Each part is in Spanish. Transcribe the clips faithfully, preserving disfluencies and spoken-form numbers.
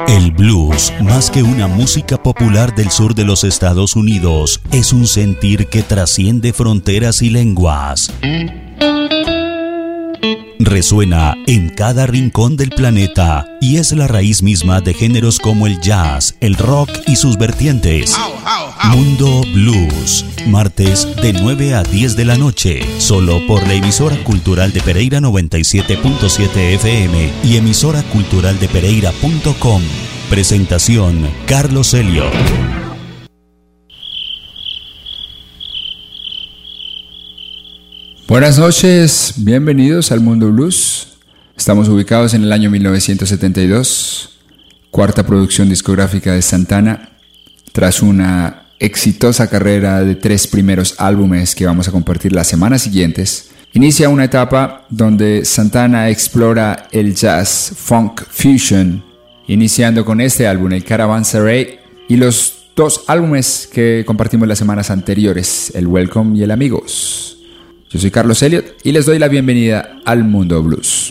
El blues, más que una música popular del sur de los Estados Unidos, es un sentir que trasciende fronteras y lenguas. Resuena en cada rincón del planeta y es la raíz misma de géneros como el jazz, el rock y sus vertientes. Mundo Blues, martes de nueve a diez de la noche, solo por la emisora cultural de Pereira noventa y siete punto siete F M y emisora cultural de pereira punto com. Presentación Carlos Elliott. Buenas noches, bienvenidos al Mundo Blues. Estamos ubicados en el año mil novecientos setenta y dos, cuarta producción discográfica de Santana, tras una exitosa carrera de tres primeros álbumes que vamos a compartir las semanas siguientes. Inicia una etapa donde Santana explora el jazz, funk, fusion, iniciando con este álbum, el Caravanserai, y los dos álbumes que compartimos las semanas anteriores, el Welcome y el Amigos. Yo soy Carlos Elliott y les doy la bienvenida al Mundo Blues.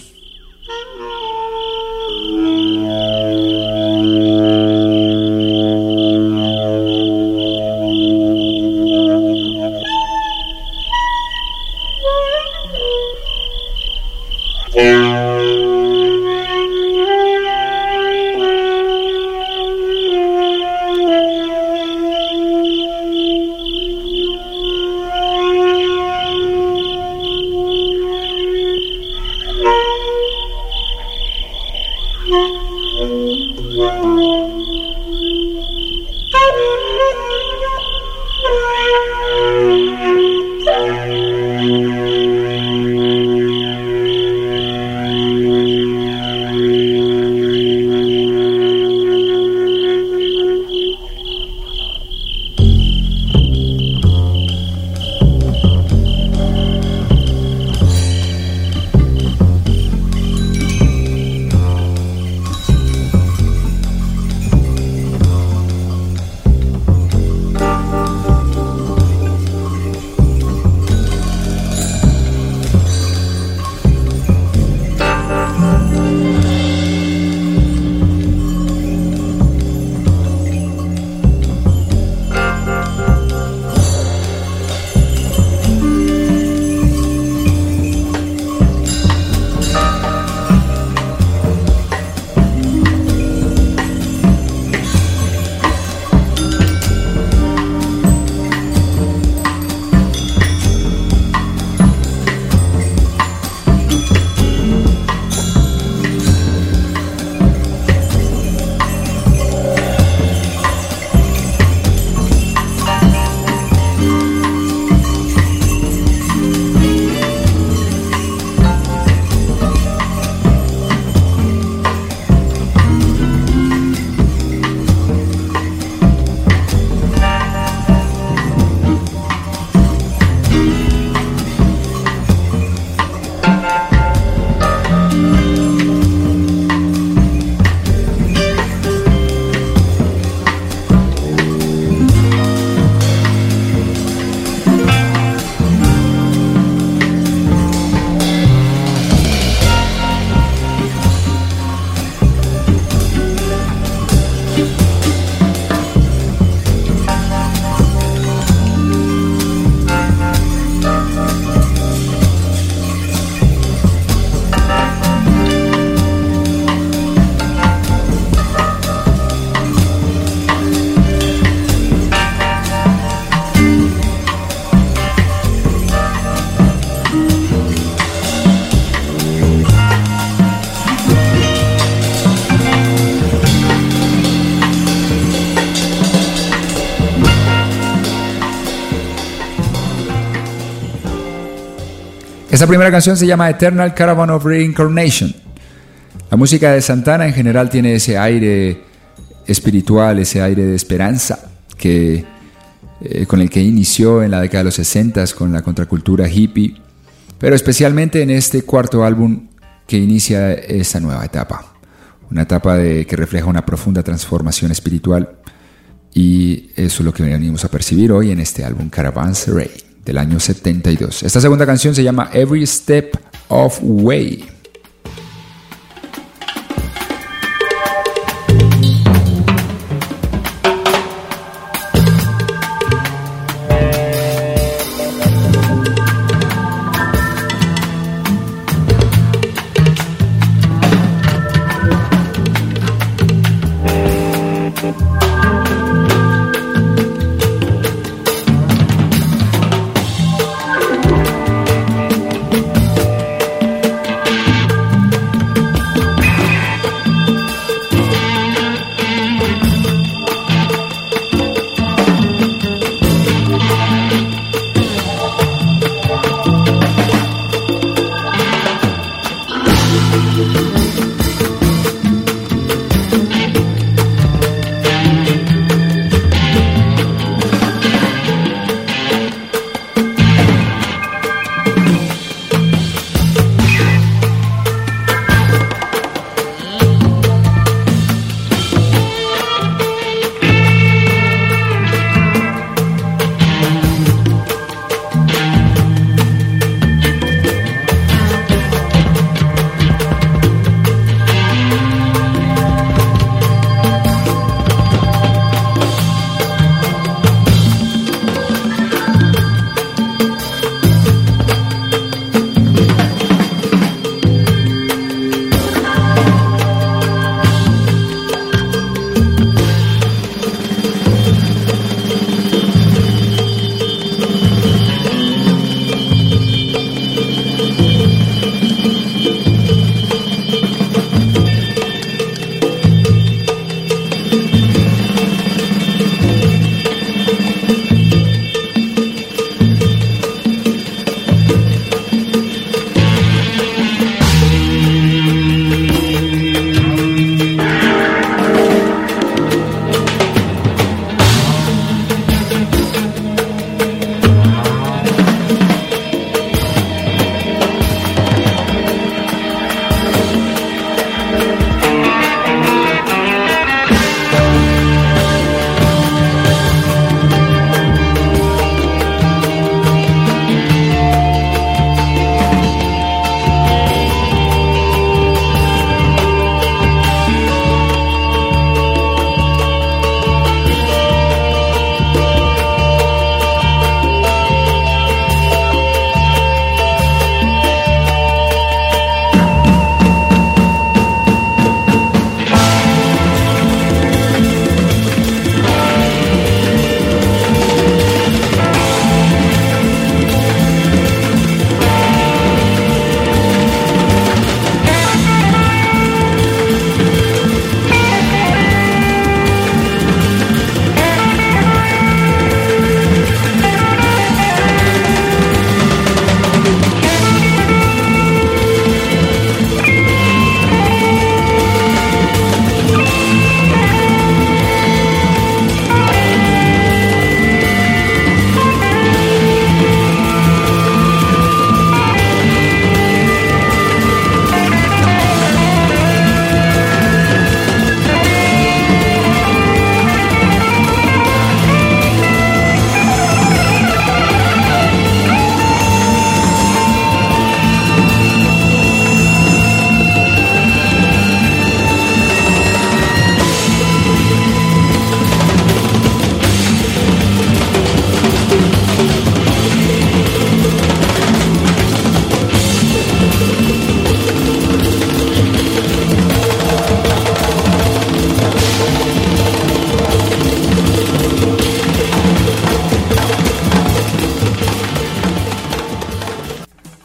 Esta primera canción se llama Eternal Caravan of Reincarnation. La música de Santana en general tiene ese aire espiritual, ese aire de esperanza que, eh, con el que inició en la década de los sesenta con la contracultura hippie, pero especialmente en este cuarto álbum que inicia esta nueva etapa. Una etapa de, que refleja una profunda transformación espiritual, y eso es lo que venimos a percibir hoy en este álbum Caravanserai del año setenta y dos. Esta segunda canción se llama Every Step of Way.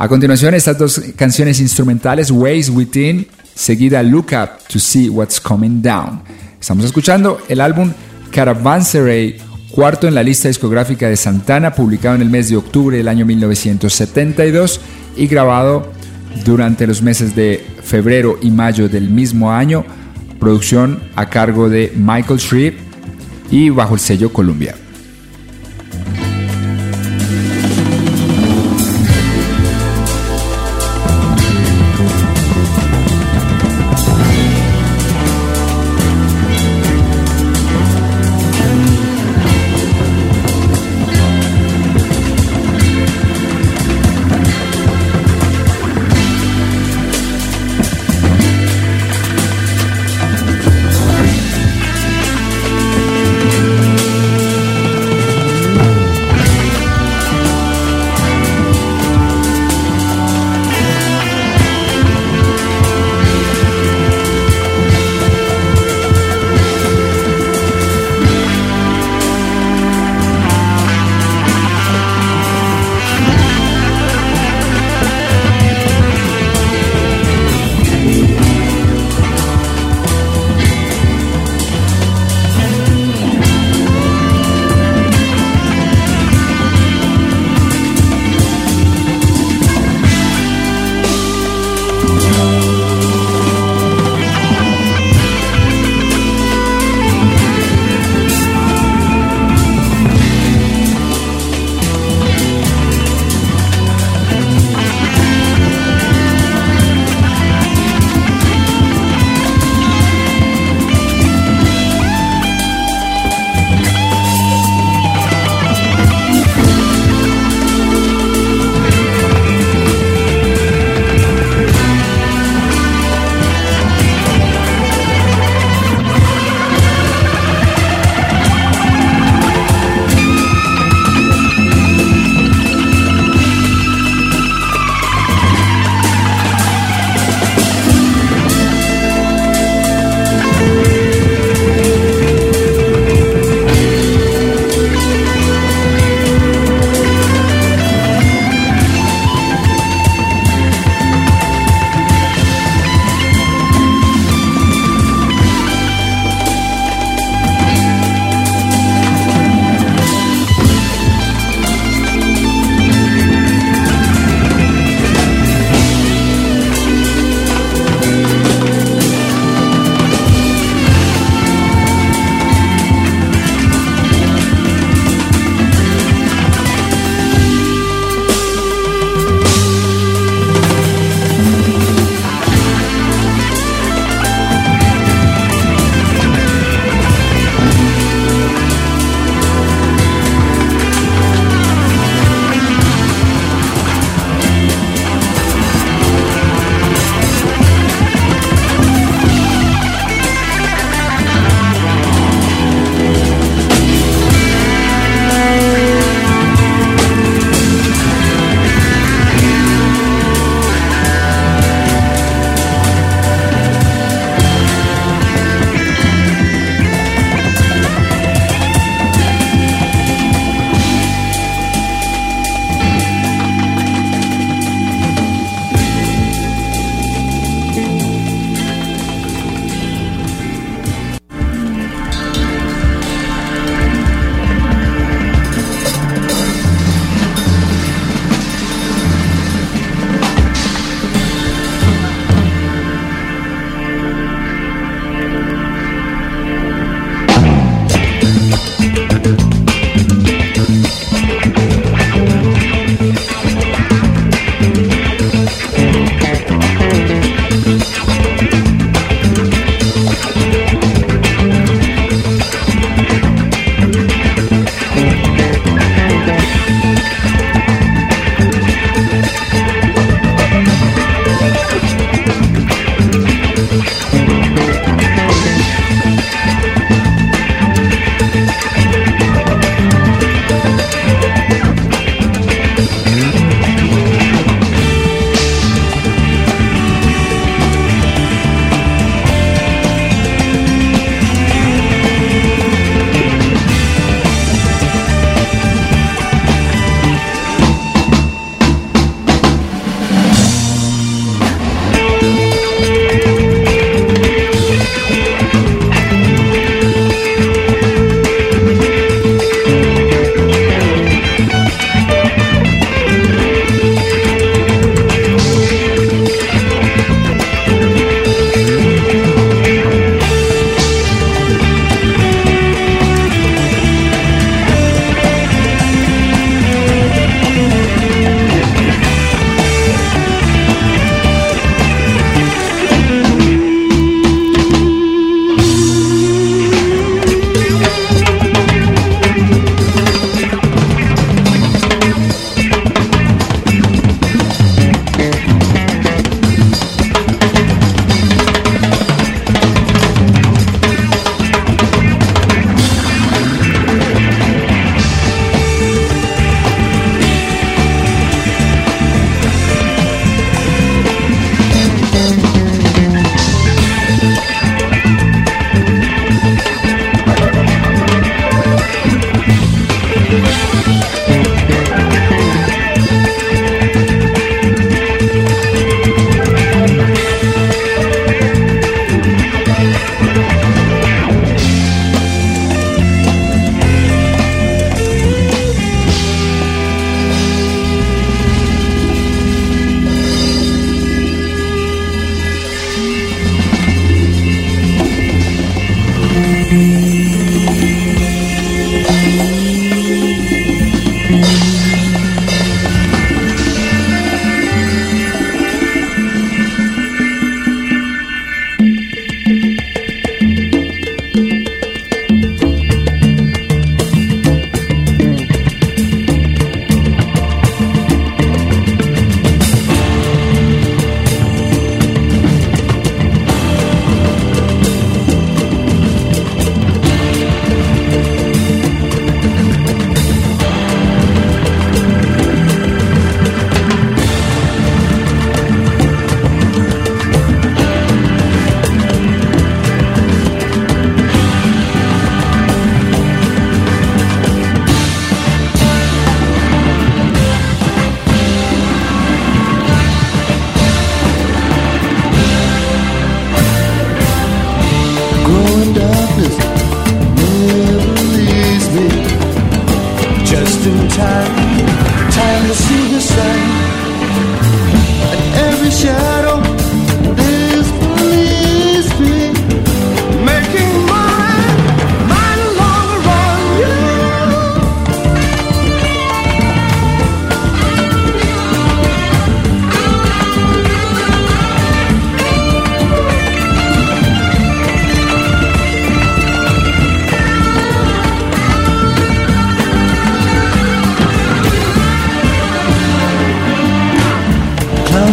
A continuación, estas dos canciones instrumentales, Ways Within, seguida Look Up to See What's Coming Down. Estamos escuchando el álbum Caravanserai, cuarto en la lista discográfica de Santana, publicado en el mes de octubre del año mil novecientos setenta y dos y grabado durante los meses de febrero y mayo del mismo año, producción a cargo de Michael Shreve y bajo el sello Columbia.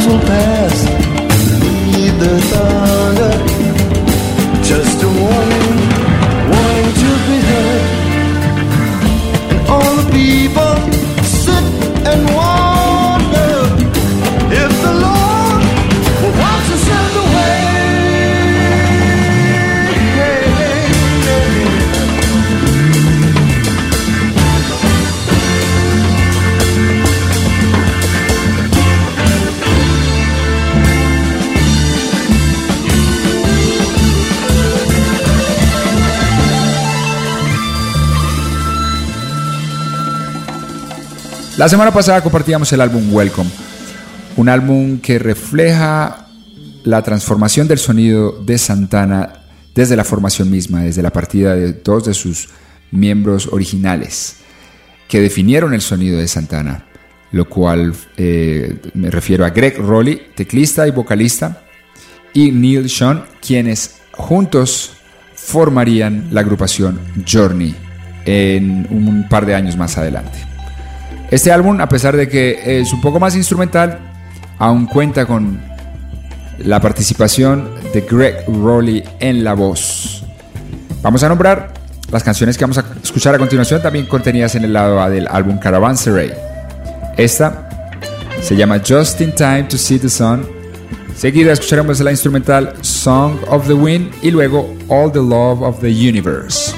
will pass. Need the thunder, just a warning, warning to be heard. And all the people sit and wonder if the Lord will watch us in the way. La semana pasada compartíamos el álbum Welcome, un álbum que refleja la transformación del sonido de Santana desde la formación misma, desde la partida de dos de sus miembros originales que definieron el sonido de Santana, lo cual eh, me refiero a Gregg Rolie, teclista y vocalista, y Neal Schon, quienes juntos formarían la agrupación Journey en un par de años más adelante. Este álbum, a pesar de que es un poco más instrumental, aún cuenta con la participación de Gregg Rolie en la voz. Vamos a nombrar las canciones que vamos a escuchar a continuación, también contenidas en el lado A del álbum Caravanserai. Esta se llama Just in Time to See the Sun. Seguida escucharemos la instrumental Song of the Wind y luego All the Love of the Universe.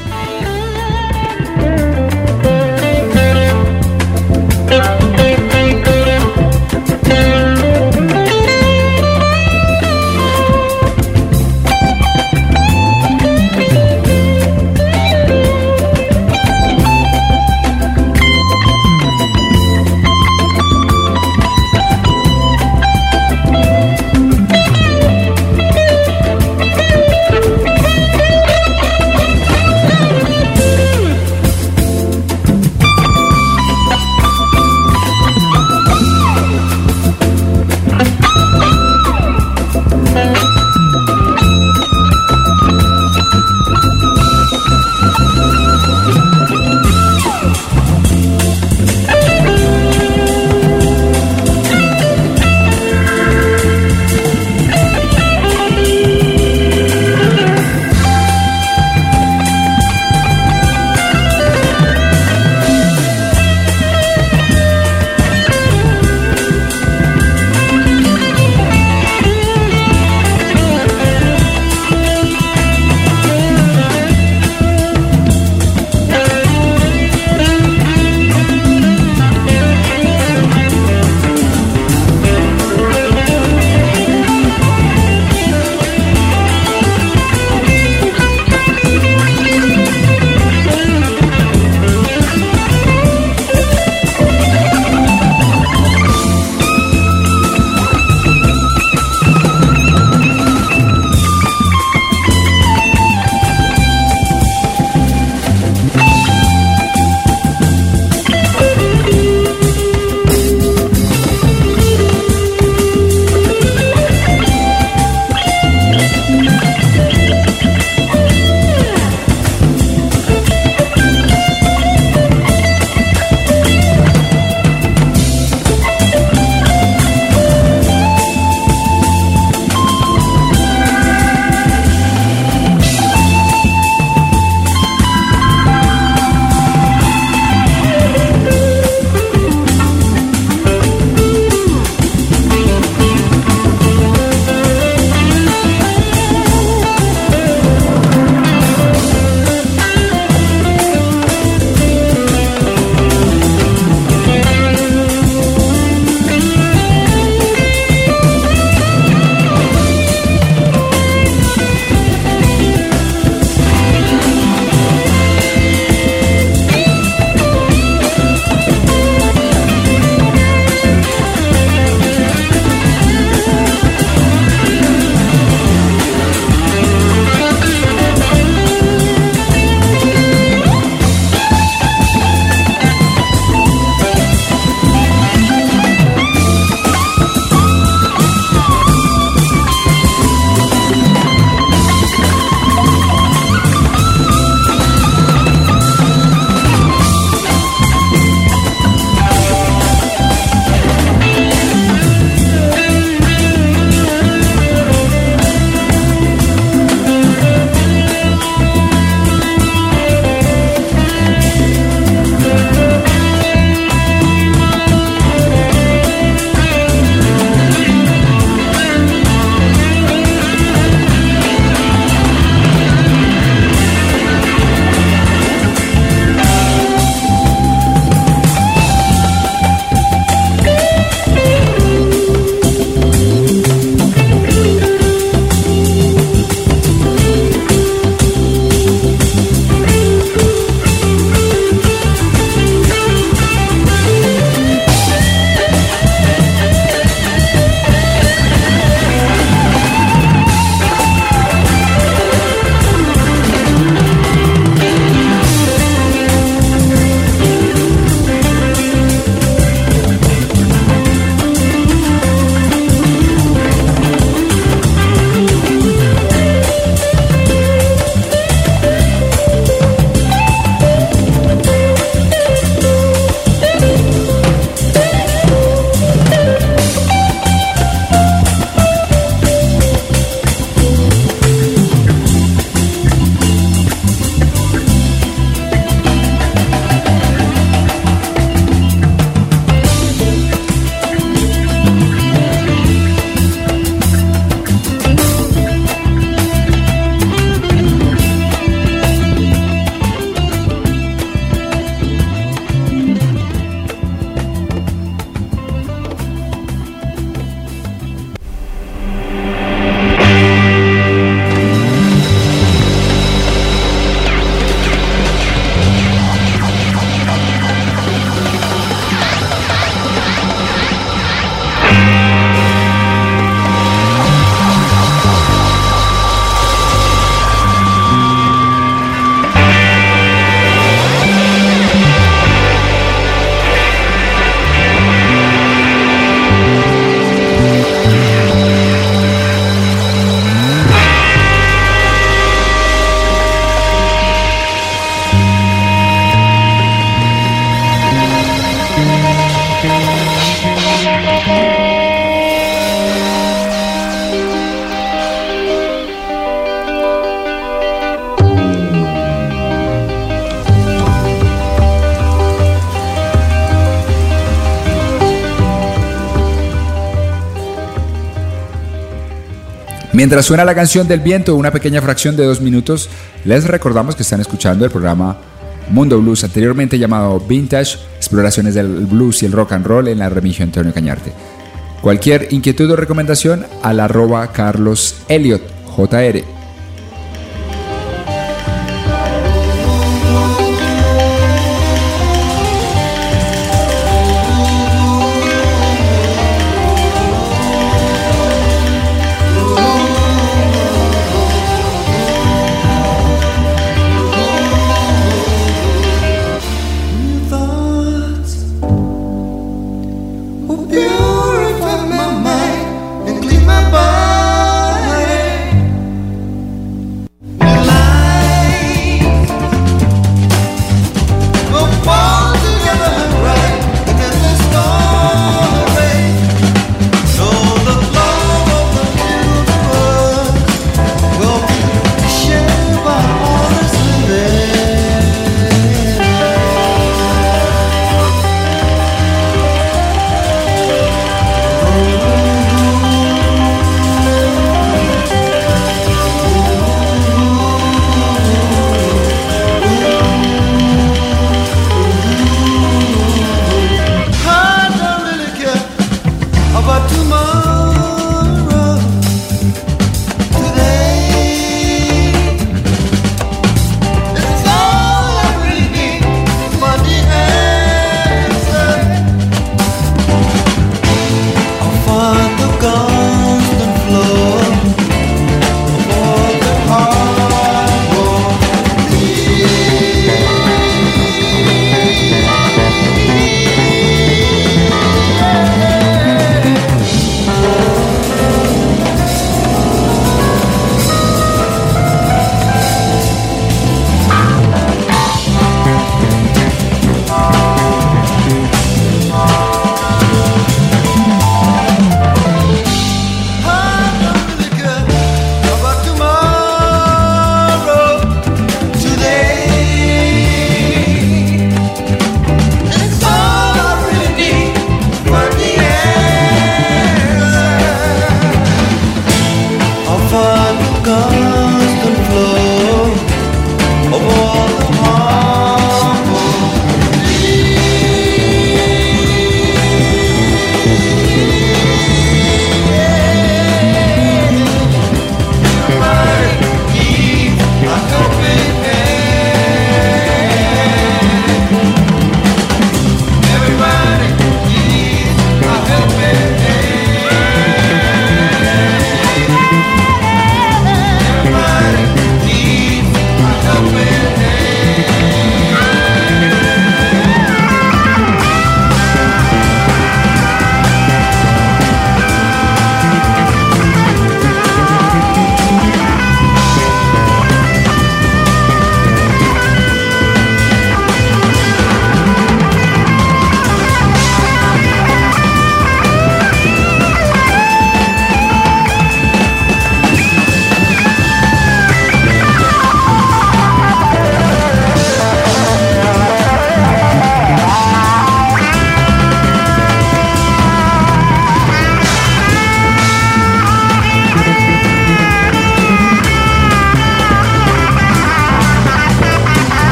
Mientras suena la canción del viento, una pequeña fracción de dos minutos, les recordamos que están escuchando el programa Mundo Blues, anteriormente llamado Vintage, exploraciones del blues y el rock and roll en la Remigio Antonio Cañarte. Cualquier inquietud o recomendación al arroba Carlos Elliot, J R.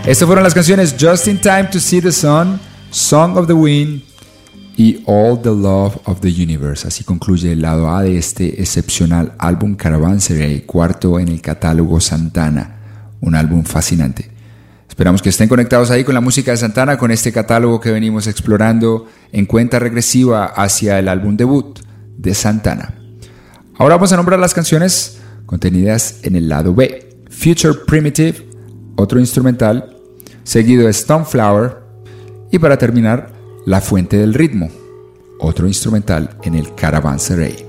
Estas fueron las canciones Just in Time to See the Sun, Song of the Wind y All the Love of the Universe. Así concluye el lado A de este excepcional álbum Caravanserai, cuarto en el catálogo Santana, un álbum fascinante. Esperamos que estén conectados ahí con la música de Santana, con este catálogo que venimos explorando en cuenta regresiva hacia el álbum debut de Santana. Ahora vamos a nombrar las canciones contenidas en el lado B. Future Primitive, otro instrumental, seguido de Stoneflower, y para terminar, La Fuente del Ritmo, otro instrumental en el Caravanserai.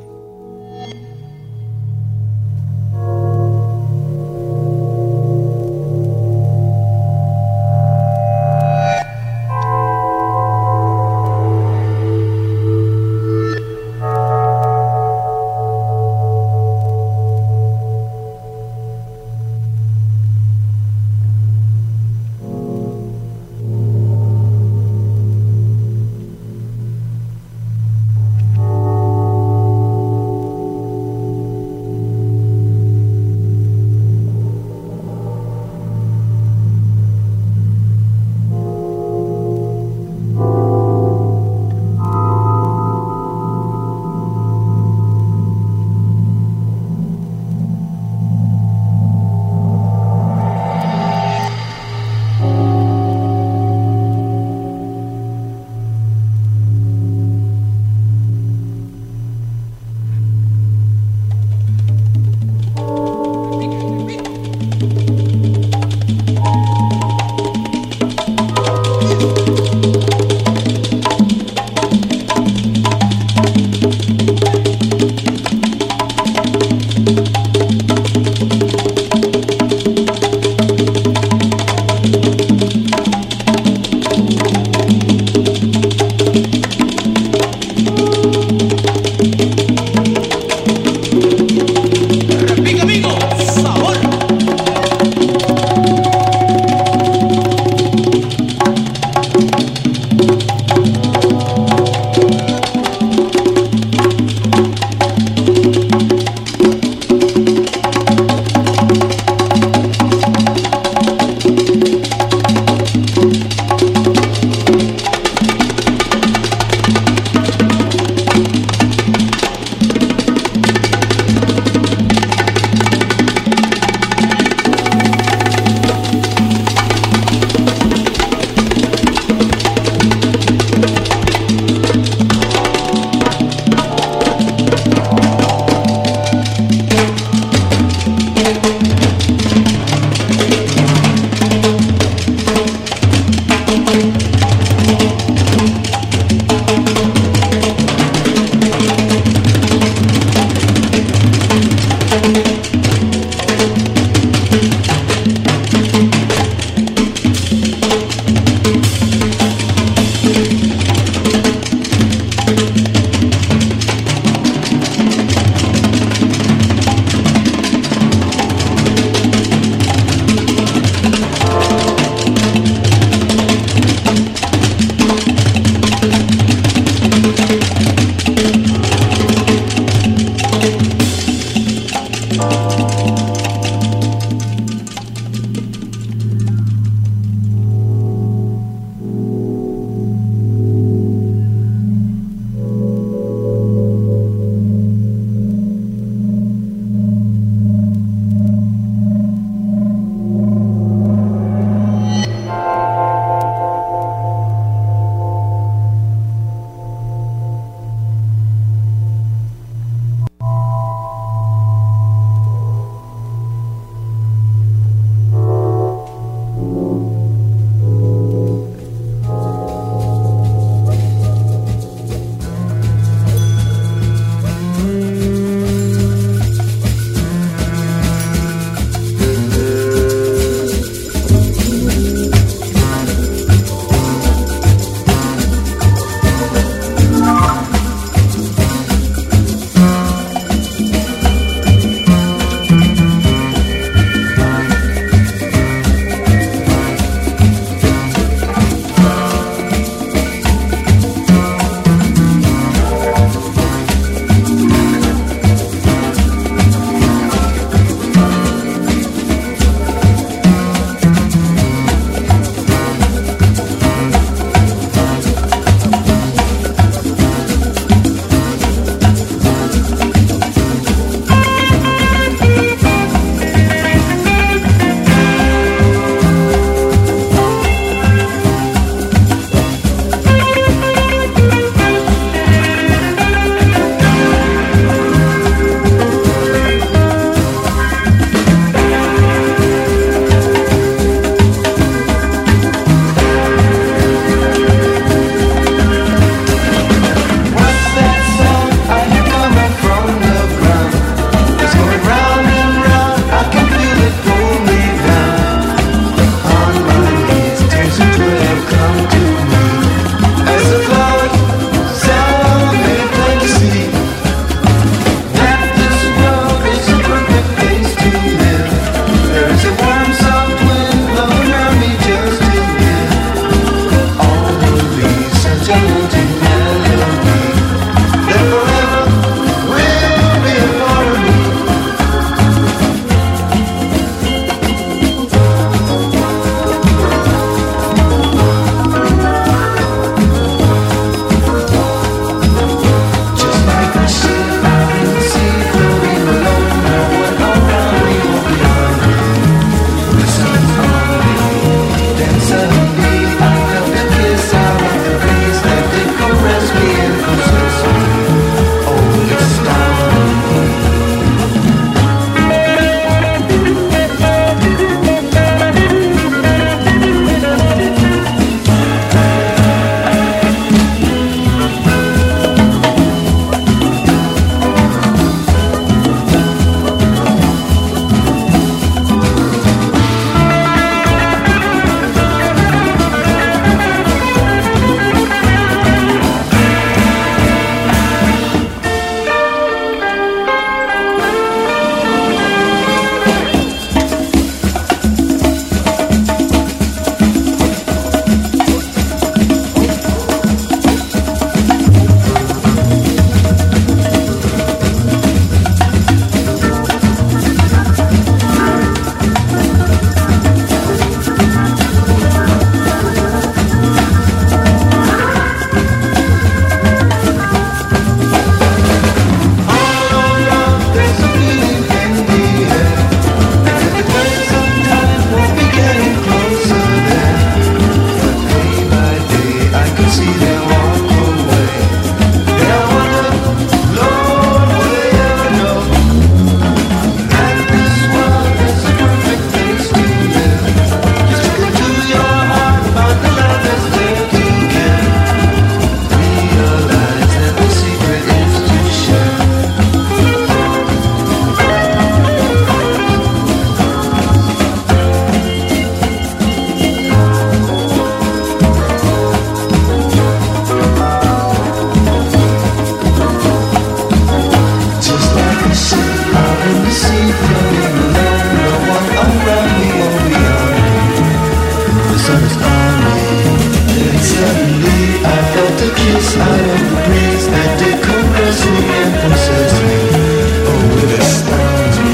out in the sea, floating alone, no one around me or beyond. The sun is on me, and suddenly I felt a kiss out of the breeze that did caress me and possess me. Oh, it astounds me.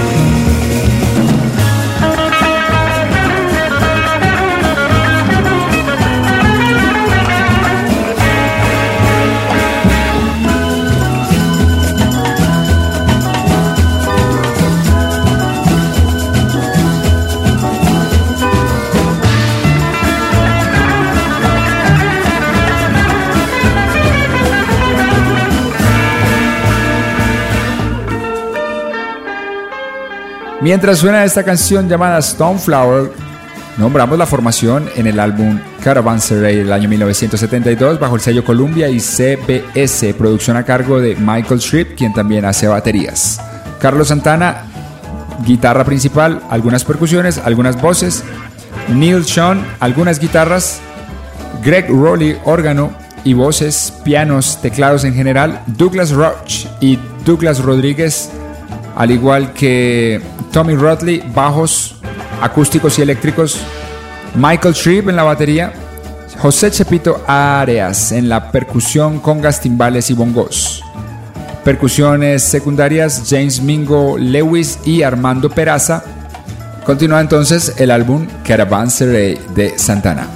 Mientras suena esta canción llamada Stoneflower, nombramos la formación en el álbum Caravanserai del año mil novecientos setenta y dos bajo el sello Columbia y C B S, producción a cargo de Michael Shipp, quien también hace baterías. Carlos Santana, guitarra principal, algunas percusiones, algunas voces. Neil Schon, algunas guitarras. Greg Rowley, órgano y voces, pianos, teclados en general. Douglas Roach y Douglas Rodríguez, al igual que Tommy Rodley, bajos acústicos y eléctricos. Michael Shipp en la batería. José Chepito Areas en la percusión, congas, timbales y bongos. Percusiones secundarias, James Mingo Lewis y Armando Peraza. Continúa entonces el álbum Caravanserai de Santana.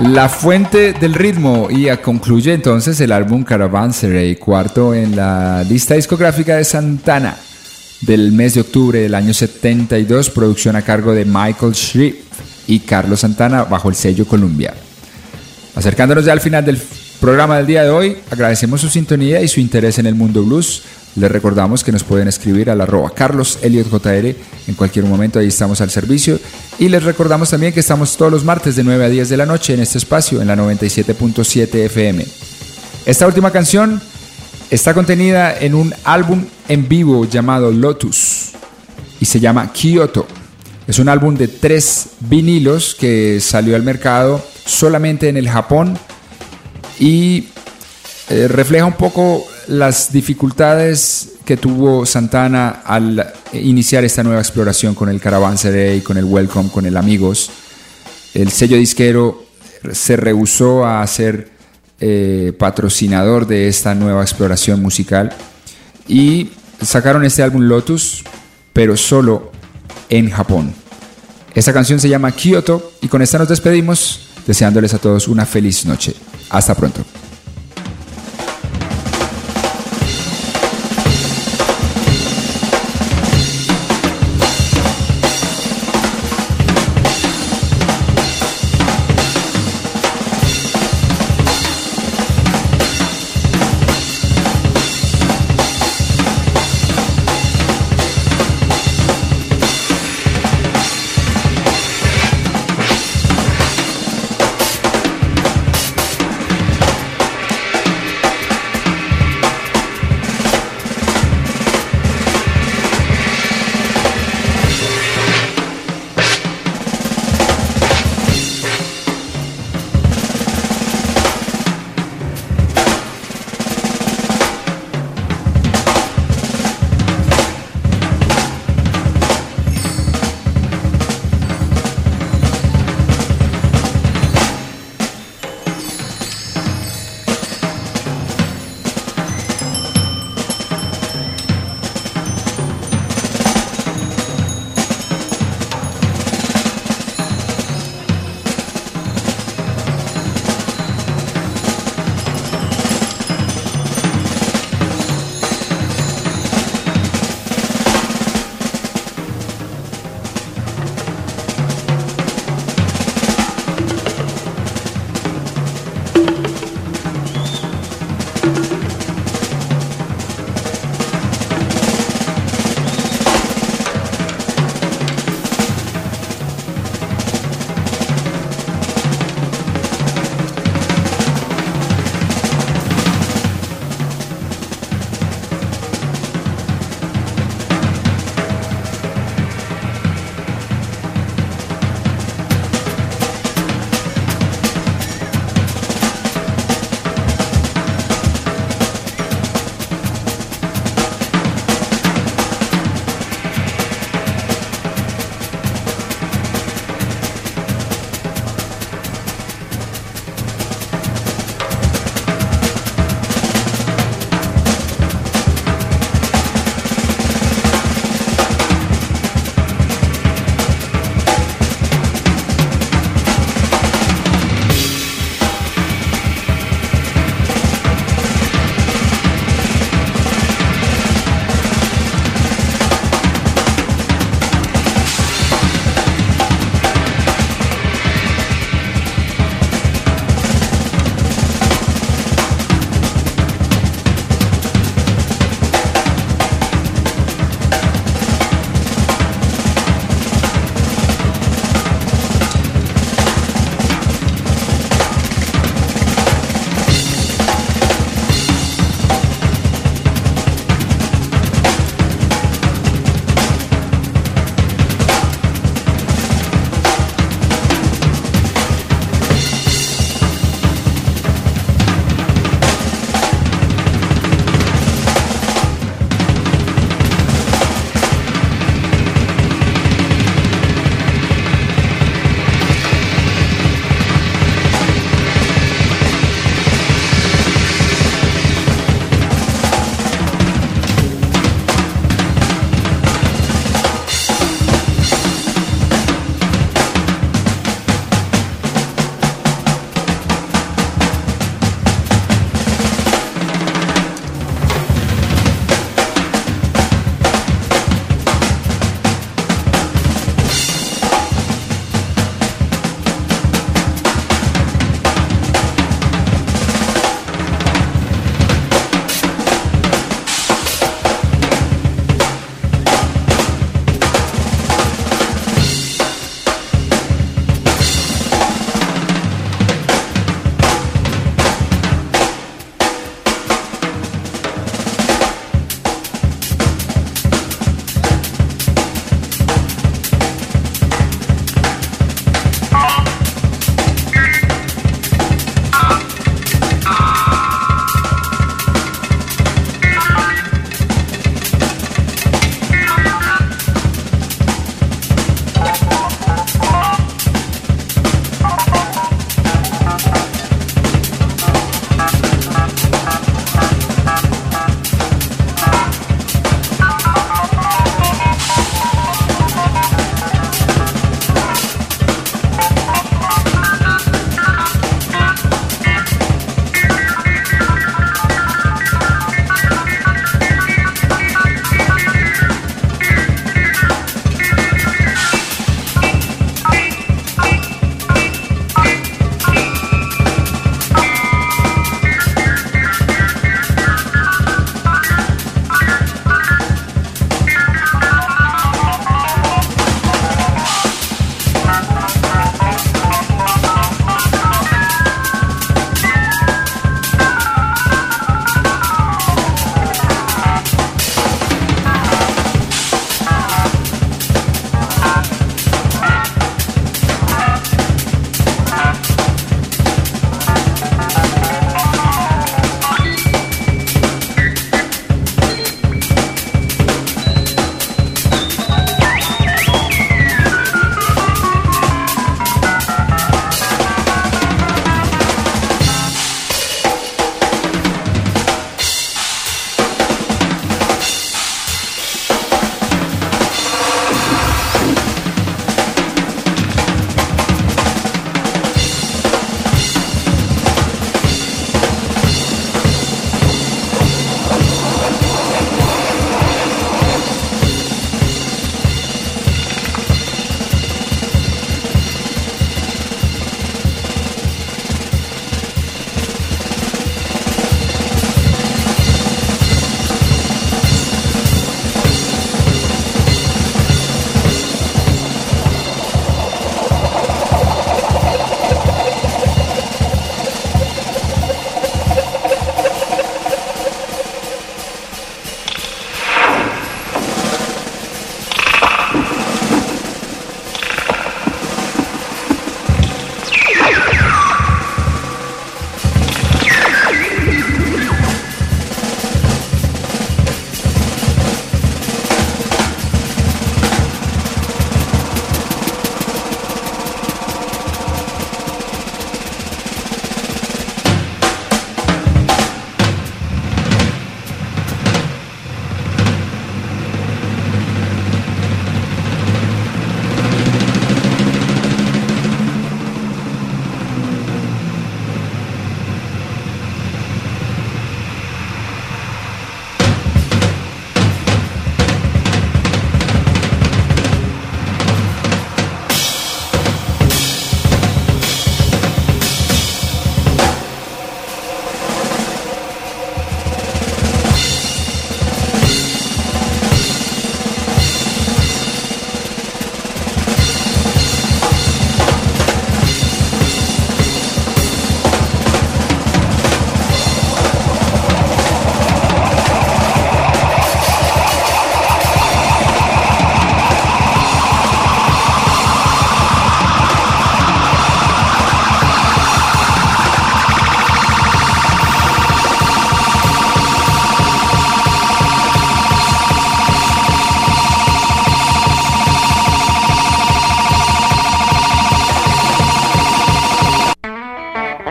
La fuente del ritmo, y concluye entonces el álbum Caravanserai, cuarto en la lista discográfica de Santana del mes de octubre del año setenta y dos, producción a cargo de Michael Shrift y Carlos Santana bajo el sello Columbia. Acercándonos ya al final del programa del día de hoy, agradecemos su sintonía y su interés en el mundo blues. Les recordamos que nos pueden escribir al arroba Carlos Elliot J R en cualquier momento, ahí estamos al servicio. Y les recordamos también que estamos todos los martes de nueve a diez de la noche en este espacio, en la noventa y siete punto siete F M. Esta última canción está contenida en un álbum en vivo llamado Lotus y se llama Kyoto. Es un álbum de tres vinilos que salió al mercado solamente en el Japón y eh, refleja un poco las dificultades que tuvo Santana al iniciar esta nueva exploración con el Caravanserai, con el Welcome, con el Amigos. El sello disquero se rehusó a ser eh, patrocinador de esta nueva exploración musical y sacaron este álbum Lotus, pero solo en Japón. Esta canción se llama Kyoto y con esta nos despedimos, deseándoles a todos una feliz noche. Hasta pronto.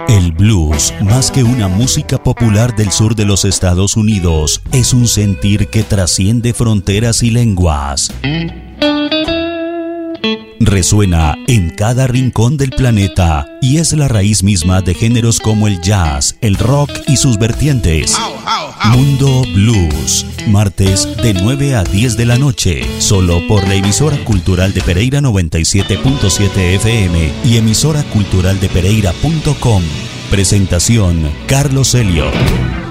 El blues, más que una música popular del sur de los Estados Unidos, es un sentir que trasciende fronteras y lenguas. Resuena en cada rincón del planeta y es la raíz misma de géneros como el jazz, el rock y sus vertientes. Mundo Blues, martes de nueve a diez de la noche, solo por la emisora cultural de Pereira noventa y siete punto siete F M y emisora cultural de pereira punto com. Presentación Carlos Elliot.